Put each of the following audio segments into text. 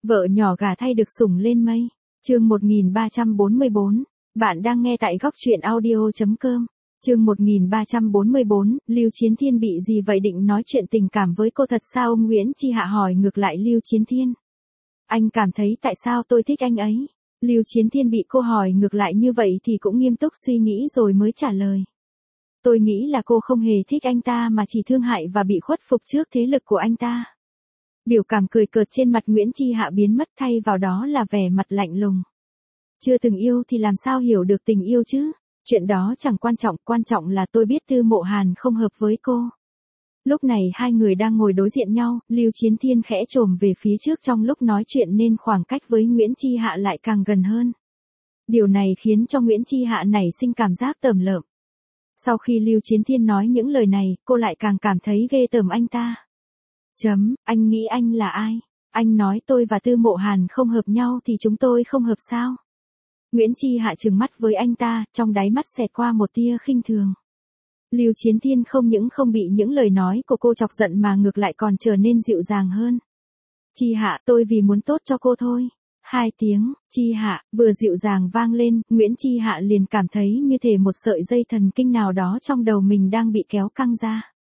Vợ nhỏ gà thay được sủng lên mây. Chương 1344. Bạn đang nghe tại góc truyện audio.com. Chương 1344, Lưu Chiến Thiên bị gì vậy, định nói chuyện tình cảm với cô thật sao? Ông Nguyễn Chi Hạ hỏi ngược lại Lưu Chiến Thiên. Anh cảm thấy tại sao tôi thích anh ấy? Lưu Chiến Thiên bị cô hỏi ngược lại như vậy thì cũng nghiêm túc suy nghĩ rồi mới trả lời. Tôi nghĩ là cô không hề thích anh ta mà chỉ thương hại và bị khuất phục trước thế lực của anh ta. Biểu cảm cười cợt trên mặt Nguyễn Chi Hạ biến mất, thay vào đó là vẻ mặt lạnh lùng. Chưa từng yêu thì làm sao hiểu được tình yêu chứ? Chuyện đó chẳng quan trọng là tôi biết Tư Mộ Hàn không hợp với cô. Lúc này hai người đang ngồi đối diện nhau, Lưu Chiến Thiên khẽ chồm về phía trước trong lúc nói chuyện nên khoảng cách với Nguyễn Chi Hạ lại càng gần hơn. Điều này khiến cho Nguyễn Chi Hạ nảy sinh cảm giác tởm lợm. Sau khi Lưu Chiến Thiên nói những lời này, cô lại càng cảm thấy ghê tởm anh ta. Anh nghĩ anh là ai? Anh nói tôi và Tư Mộ Hàn không hợp nhau thì chúng tôi không hợp sao? Nguyễn Chi Hạ trừng mắt với anh ta, trong đáy mắt xẹt qua một tia khinh thường. Lưu Chiến Thiên không những không bị những lời nói của cô chọc giận mà ngược lại còn trở nên dịu dàng hơn. Chi Hạ, tôi vì muốn tốt cho cô thôi. 2 tiếng, Chi Hạ, vừa dịu dàng vang lên, Nguyễn Chi Hạ liền cảm thấy như thể một sợi dây thần kinh nào đó trong đầu mình đang bị kéo căng ra.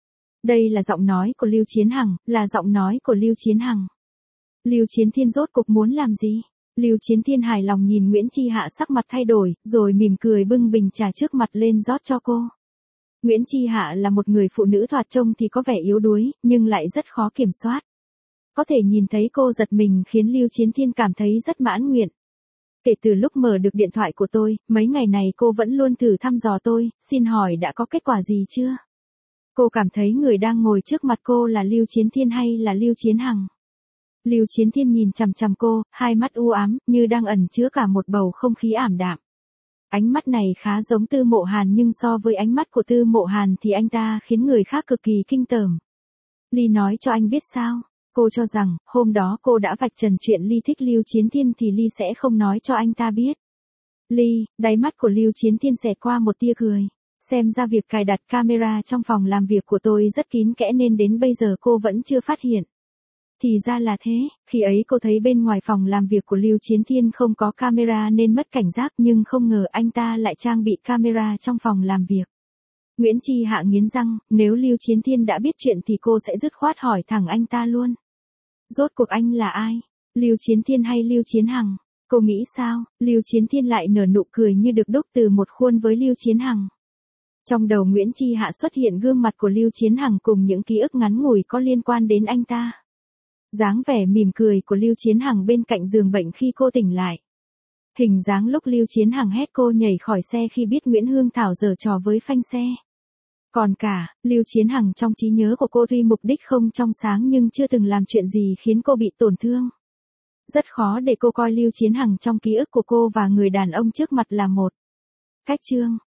Đây là giọng nói của Lưu Chiến Hằng, là giọng nói của Lưu Chiến Hằng. Lưu Chiến Thiên rốt cuộc muốn làm gì? Lưu Chiến Thiên hài lòng nhìn Nguyễn Chi Hạ sắc mặt thay đổi, rồi mỉm cười bưng bình trà trước mặt lên rót cho cô. Nguyễn Chi Hạ là một người phụ nữ thoạt trông thì có vẻ yếu đuối, nhưng lại rất khó kiểm soát. Có thể nhìn thấy cô giật mình khiến Lưu Chiến Thiên cảm thấy rất mãn nguyện. Kể từ lúc mở được điện thoại của tôi, mấy ngày này cô vẫn luôn thử thăm dò tôi, xin hỏi đã có kết quả gì chưa? Cô cảm thấy người đang ngồi trước mặt cô là Lưu Chiến Thiên hay là Lưu Chiến Hằng? Lưu Chiến Thiên nhìn chằm chằm cô, hai mắt u ám, như đang ẩn chứa cả một bầu không khí ảm đạm. Ánh mắt này khá giống Tư Mộ Hàn nhưng so với ánh mắt của Tư Mộ Hàn thì anh ta khiến người khác cực kỳ kinh tởm. Ly nói cho anh biết sao? Cô cho rằng, hôm đó cô đã vạch trần chuyện Ly thích Lưu Chiến Thiên thì Ly sẽ không nói cho anh ta biết. Ly, đáy mắt của Lưu Chiến Thiên xẹt qua một tia cười. Xem ra việc cài đặt camera trong phòng làm việc của tôi rất kín kẽ nên đến bây giờ cô vẫn chưa phát hiện. Thì ra là thế, khi ấy cô thấy bên ngoài phòng làm việc của Lưu Chiến Thiên không có camera nên mất cảnh giác nhưng không ngờ anh ta lại trang bị camera trong phòng làm việc. Nguyễn Chi Hạ nghiến răng, nếu Lưu Chiến Thiên đã biết chuyện thì cô sẽ dứt khoát hỏi thẳng anh ta luôn. Rốt cuộc anh là ai? Lưu Chiến Thiên hay Lưu Chiến Hằng? Cô nghĩ sao? Lưu Chiến Thiên lại nở nụ cười như được đúc từ một khuôn với Lưu Chiến Hằng. Trong đầu Nguyễn Chi Hạ xuất hiện gương mặt của Lưu Chiến Hằng cùng những ký ức ngắn ngủi có liên quan đến anh ta. Dáng vẻ mỉm cười của Lưu Chiến Hằng bên cạnh giường bệnh khi cô tỉnh lại. Hình dáng lúc Lưu Chiến Hằng hét cô nhảy khỏi xe khi biết Nguyễn Hương Thảo giở trò với phanh xe. Còn cả, Lưu Chiến Hằng trong trí nhớ của cô tuy mục đích không trong sáng nhưng chưa từng làm chuyện gì khiến cô bị tổn thương. Rất khó để cô coi Lưu Chiến Hằng trong ký ức của cô và người đàn ông trước mặt là một cách.